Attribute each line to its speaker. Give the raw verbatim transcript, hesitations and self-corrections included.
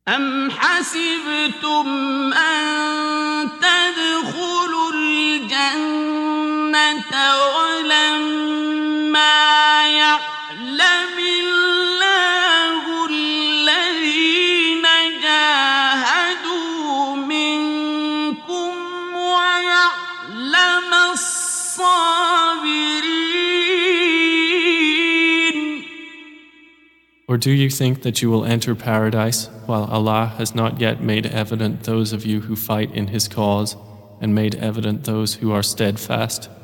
Speaker 1: أَمْ حَسِبْتُمْ أَن تَدْخُلُوا الْجَنَّةَ وَلَمَّا يَعْلَمِ اللَّهُ الَّذِينَ جَاهَدُوا مِنكُمْ وَيَعْلَمَ الصَّابِرِينَ.
Speaker 2: Or do you think that you will enter paradise while Allah has not yet made evident those of you who fight in His cause and made evident those who are steadfast?